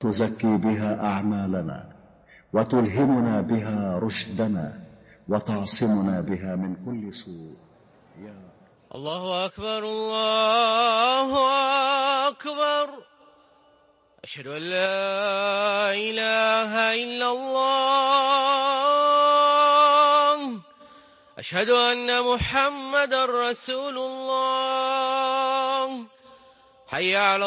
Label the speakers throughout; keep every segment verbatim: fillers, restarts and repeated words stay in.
Speaker 1: تزكي بها أعمالنا وتلهمنا بها رشدنا وتعصمنا بها من كل سوء يا
Speaker 2: الله أكبر الله أكبر. أشهد أن لا إله إلا الله. أشهد أن محمدا رسول الله. حي على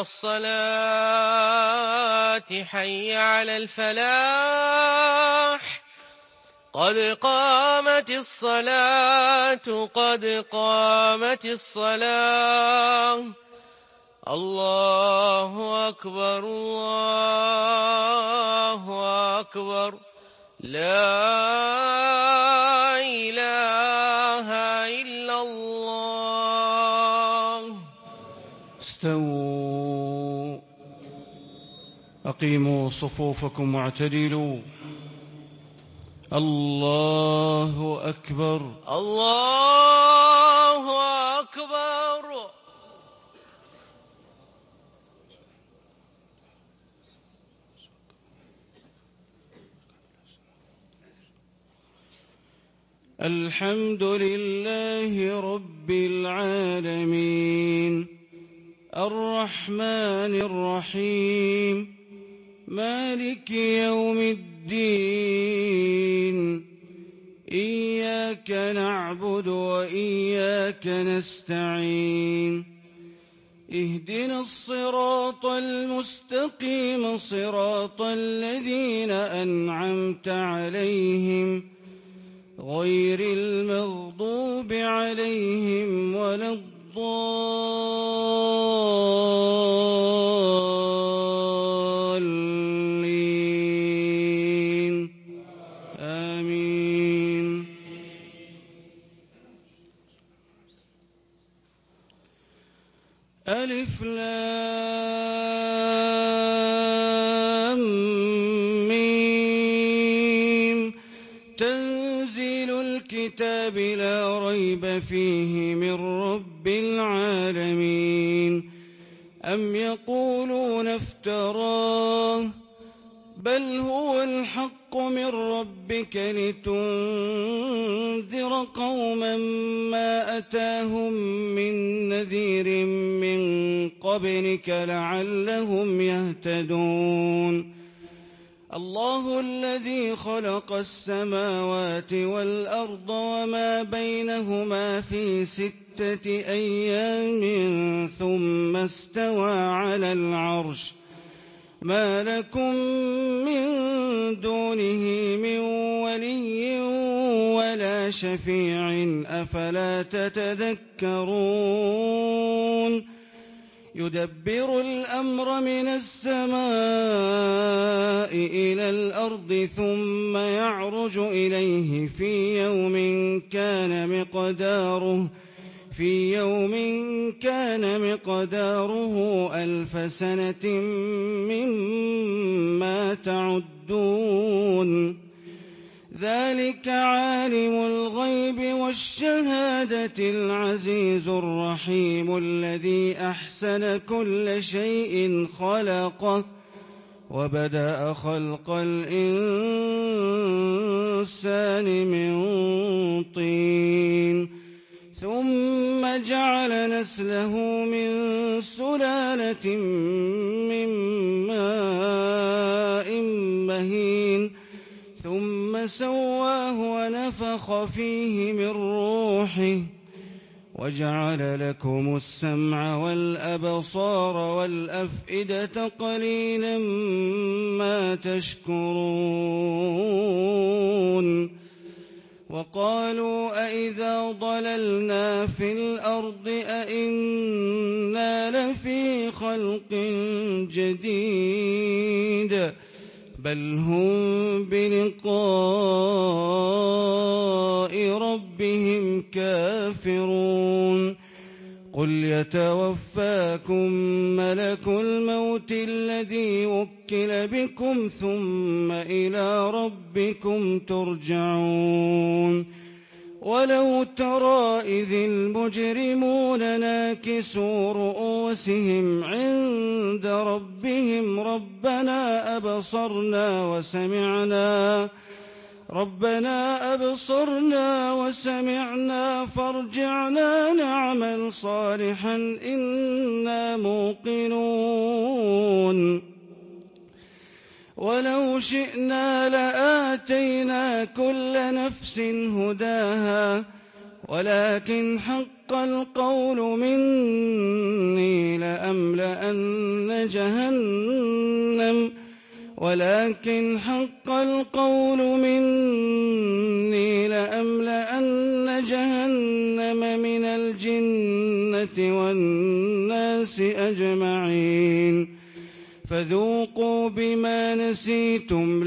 Speaker 2: الصلاة حي على الفلاح. قد قامت الصلاة قد قامت الصلاة. الله أكبر الله أكبر. لا إله إلا الله.
Speaker 3: استووا أقيموا صفوفكم واعتدلوا. الله أكبر
Speaker 2: الله أكبر.
Speaker 3: الحمد لله رب العالمين الرحمن الرحيم مالك يوم الدين. إياك نعبد وإياك نستعين. اهدنا الصراط المستقيم صراط الذين أنعمت عليهم غير المغضوب عليهم ولا الضالين آمين. ألف لام ميم. تنزيل الكتاب لا ريب فيه من رب العالمين. أم يقولون افتراه بل هو الحق من ربك لتنذر قوما ما أتاهم من نذير من قبلك لعلهم يهتدون. الله الذي خلق السماوات والأرض وما بينهما في ستة أيام ثم استوى على العرش. ما لكم من دونه من ولي ولا شفيع أفلا تتذكرون. يدبر الأمر من السماء إلى الأرض ثم يعرج إليه في يوم كان مقداره في يوم كان مقداره ألف سنة مما تعدون. ذلك عالم الغيب والشهادة العزيز الرحيم الذي أحسن كل شيء خلقه وبدأ خلق الإنسان من طين ثم جعل نسله من سلالة من ماء مهين ثم سواه ونفخ فيه من روحه وجعل لكم السمع والأبصار والأفئدة قليلا ما تشكرون. وقالوا أئذا ضللنا في الأرض أئنا لفي خلق جديد بل هم بلقاء ربهم كافرون. قل يتوفاكم ملك الموت الذي وكل بكم ثم إلى ربكم ترجعون. ولو ترى إذ المجرمون ناكسوا رؤوسهم عند ربهم ربنا أبصرنا وسمعنا ربنا أبصرنا وسمعنا فارجعنا نعمل صالحا إنا موقنون ولو شئنا لآتينا كل نفس هداها ولكن حق القول مني لأملأن جهنم ولكن حق القول مني لأملأن جهنم من الجنة والناس أجمعين فذوقوا بما نسيتم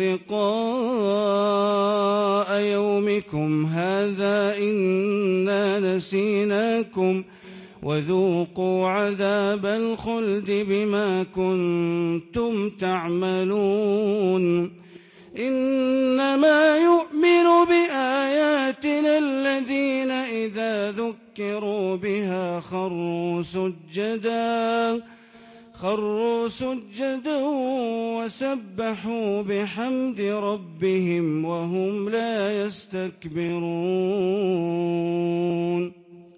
Speaker 3: لقاء يومكم هذا إنا نسيناكم وذوقوا عذاب الخلد بما كنتم تعملون إنما يؤمن بآياتنا الذين إذا ذكروا بها خروا سجدا خروا سجدا وسبحوا بحمد ربهم وهم لا يستكبرون.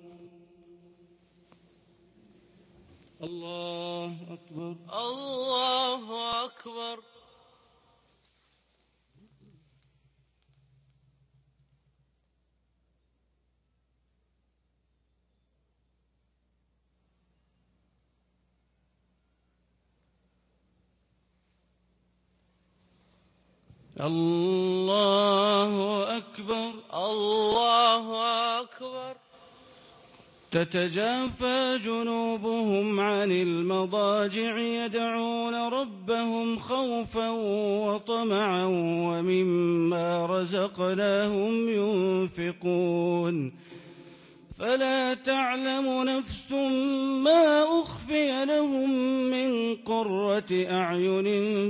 Speaker 3: الله أكبر
Speaker 2: الله أكبر.
Speaker 3: الله أكبر
Speaker 2: الله أكبر.
Speaker 3: تتجافى جنوبهم عن المضاجع يدعون ربهم خوفا وطمعا ومما رزقناهم ينفقون فلا تعلم نفس ما أخفي لهم من قرة أعين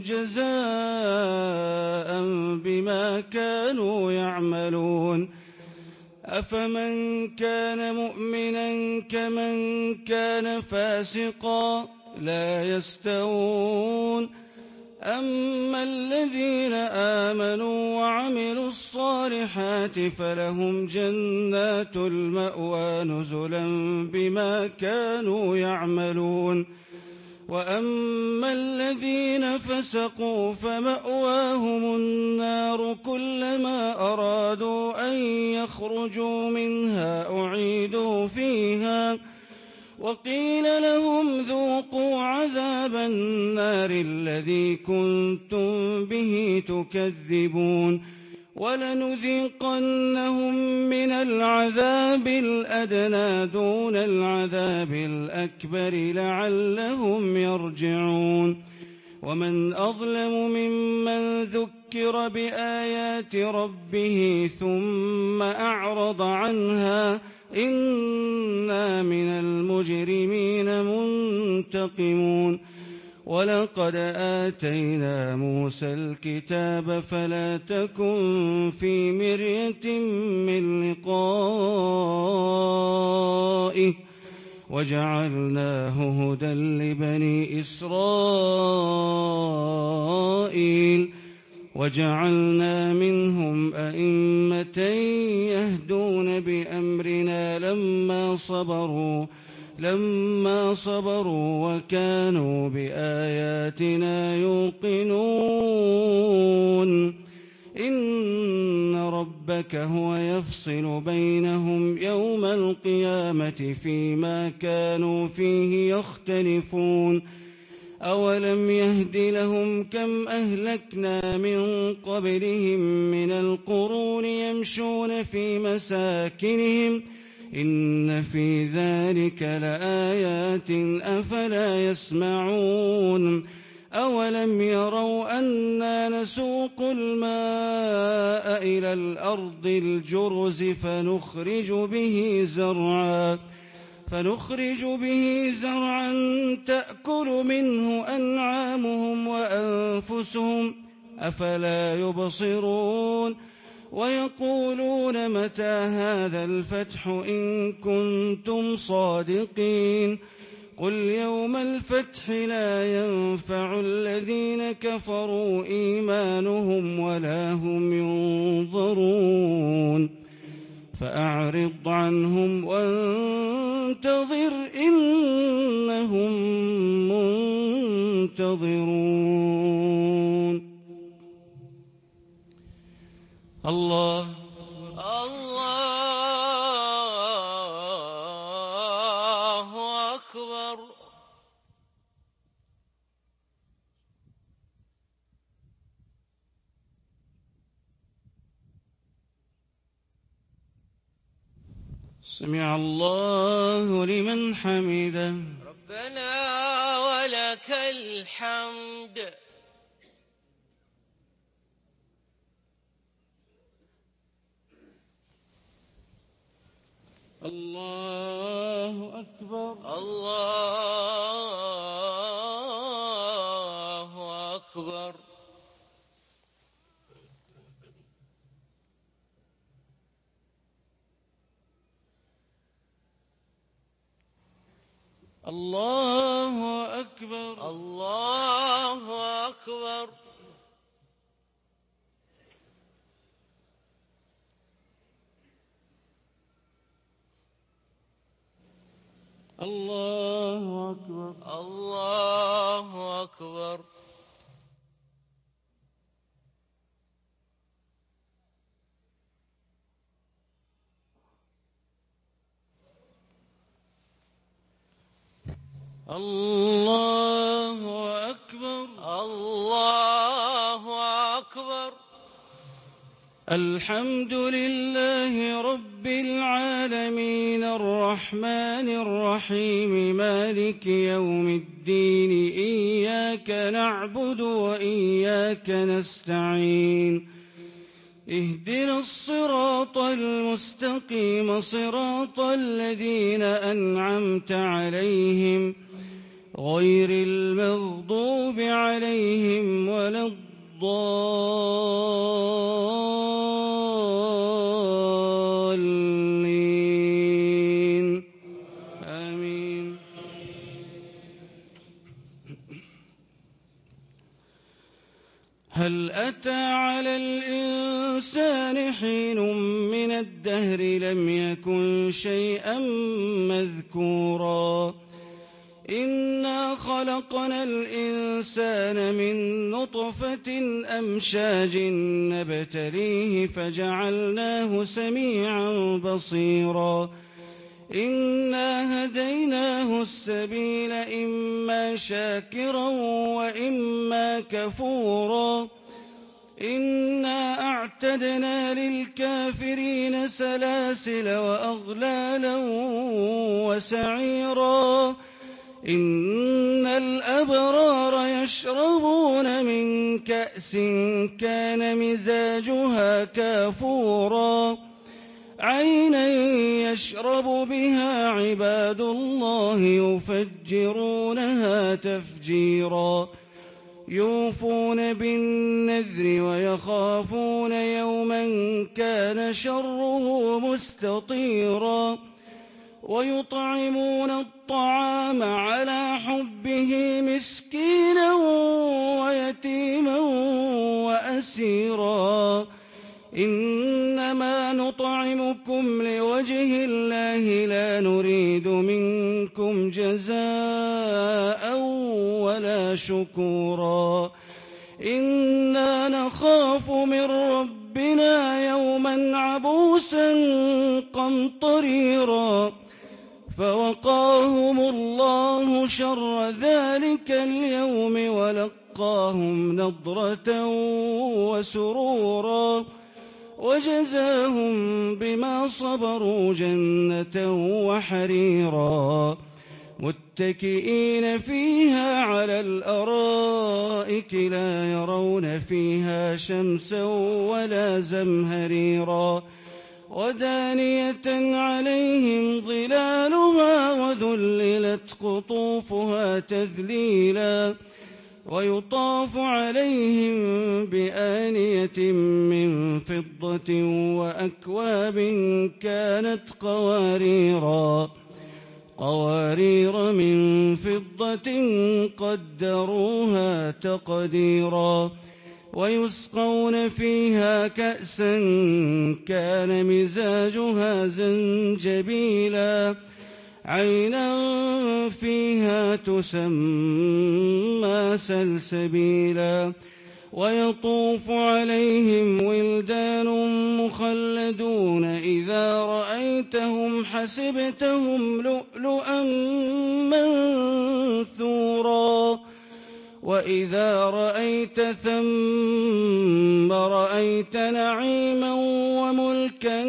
Speaker 3: جزاء بما كانوا يعملون أفمن كان مؤمنا كمن كان فاسقا لا يستوون أما الذين آمنوا وعملوا الصالحات فلهم جنات المأوى نزلا بما كانوا يعملون وأما الذين فسقوا فمأواهم النار كلما أرادوا أن يخرجوا منها أعيدوا فيها وقيل لهم ذوقوا عذاب النار الذي كنتم به تكذبون ولنذيقنهم من العذاب الأدنى دون العذاب الأكبر لعلهم يرجعون ومن أظلم ممن ذكر بآيات ربه ثم أعرض عنها إنا من المجرمين منتقمون ولقد آتينا موسى الكتاب فلا تكن في مرية من لقائه وجعلناه هدى لبني إسرائيل وجعلنا منهم أئمة يهدون بأمرنا لما صبروا لما صبروا وكانوا بآياتنا يوقنون إن ربك هو يفصل بينهم يوم القيامة فيما كانوا فيه يختلفون أولم يهد لهم كم أهلكنا من قبلهم من القرون يمشون في مساكنهم إن في ذلك لآيات أفلا يسمعون أولم يروا أنا نسوق الماء إلى الأرض الجرز فنخرج به زرعا فنخرج به زرعا تأكل منه أنعامهم وأنفسهم أفلا يبصرون ويقولون متى هذا الفتح إن كنتم صادقين قل يوم الفتح لا ينفع الذين كفروا إيمانهم ولا هم ينظرون فأعرض عنهم وانتظر إنهم منتظرون. الله
Speaker 2: الله أكبر.
Speaker 3: سمع الله لمن حمده.
Speaker 2: ربنا ولك الحمد.
Speaker 3: الله أكبر.
Speaker 2: الله أكبر.
Speaker 3: الله أكبر.
Speaker 2: الله أكبر.
Speaker 3: الله أكبر.
Speaker 2: الله أكبر.
Speaker 3: الله أكبر.
Speaker 2: الله أكبر.
Speaker 3: الحمد لله رب العالمين الرحمن الرحيم مالك يوم الدين إياك نعبد وإياك نستعين اهدنا الصراط المستقيم صراط الذين أنعمت عليهم غير المغضوب عليهم ولا الضالين آمين. هل أتى على الإنسان حين من الدهر لم يكن شيئا مذكورا إنا خلقنا الإنسان من نطفة أمشاج نبتليه فجعلناه سميعا بصيرا إنا هديناه السبيل إما شاكرا وإما كفورا إنا أعتدنا للكافرين سلاسل وأغلالا وسعيرا إن الأبرار يشربون من كأس كان مزاجها كافورا عينا يشرب بها عباد الله يفجرونها تفجيرا يوفون بالنذر ويخافون يوما كان شره مستطيرا ويطعمون الطعام على حبه مسكينا ويتيما وأسيرا إنما نطعمكم لوجه الله لا نريد منكم جزاء ولا شكورا إنا نخاف من ربنا يوما عبوسا قمطريرا فوقاهم الله شر ذلك اليوم ولقاهم نضرة وسرورا وجزاهم بما صبروا جنة وحريرا متكئين فيها على الأرائك لا يرون فيها شمسا ولا زمهريرا ودانية عليهم ظلالها وذللت قطوفها تذليلا ويطاف عليهم بآنية من فضة وأكواب كانت قواريرا قوارير من فضة قدروها تقديرا ويسقون فيها كأسا كان مزاجها زنجبيلا عينا فيها تسمى سلسبيلا ويطوف عليهم ولدان مخلدون إذا رأيتهم حسبتهم لؤلؤا منثورا وإذا رأيت ثم رأيت نعيما وملكا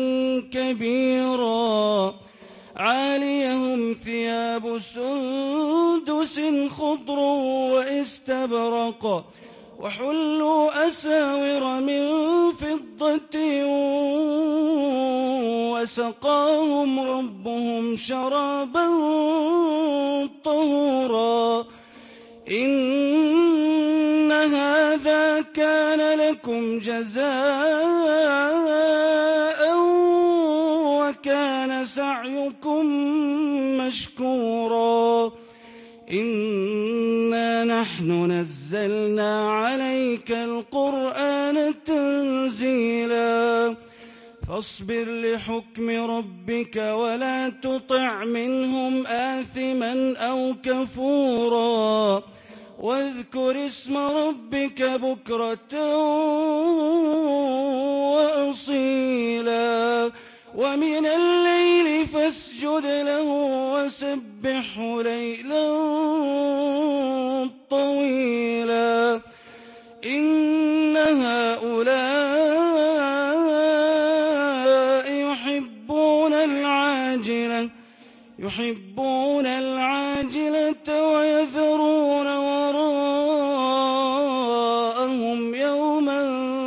Speaker 3: كبيرا عاليهم ثياب سندس خضر واستبرق وحلوا أساور من فضة وسقاهم ربهم شرابا طهورا إن هذا كان لكم جزاء وكان سعيكم مشكورا إنا نحن نزلنا عليك القرآن تنزيلا فاصبر لحكم ربك ولا تطع منهم آثما أو كفورا واذكر اسم ربك بكرة وأصيلا ومن الليل فاسجد له وسبحه ليلا طويلا إن هؤلاء يحبون العاجلة يحبون العاجلة ويذرون وراءهم يوما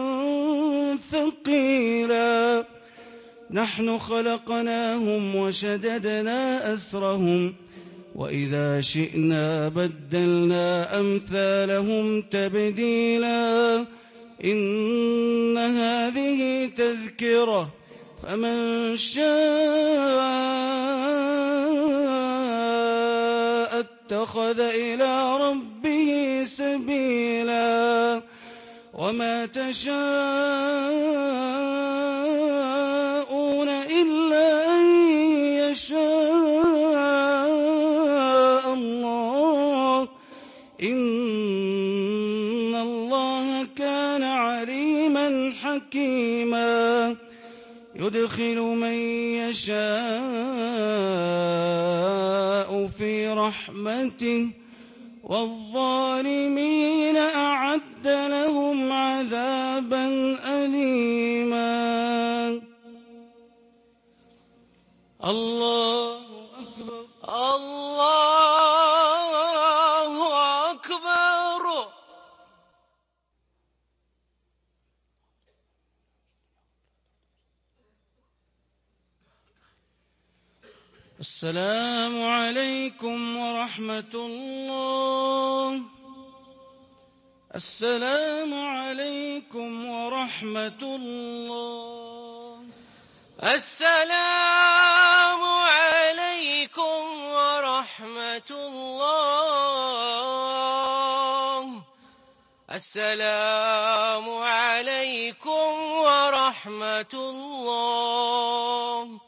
Speaker 3: ثقيلا نحن خلقناهم وشددنا أسرهم وإذا شئنا بدلنا أمثالهم تبديلا إن هذه تذكرة فمن شاء اتخذ إلى ربه سبيلا وما تشاءون إلا أن يشاء الله إن الله كان عليما حكيما يدخل من يشاء في رحمته والظالمين أعد لهم عذابا أليما الله أكبر
Speaker 2: الله أكبر
Speaker 3: السلام عليكم ورحمة الله السلام عليكم ورحمة الله
Speaker 2: السلام عليكم ورحمة الله السلام عليكم ورحمة الله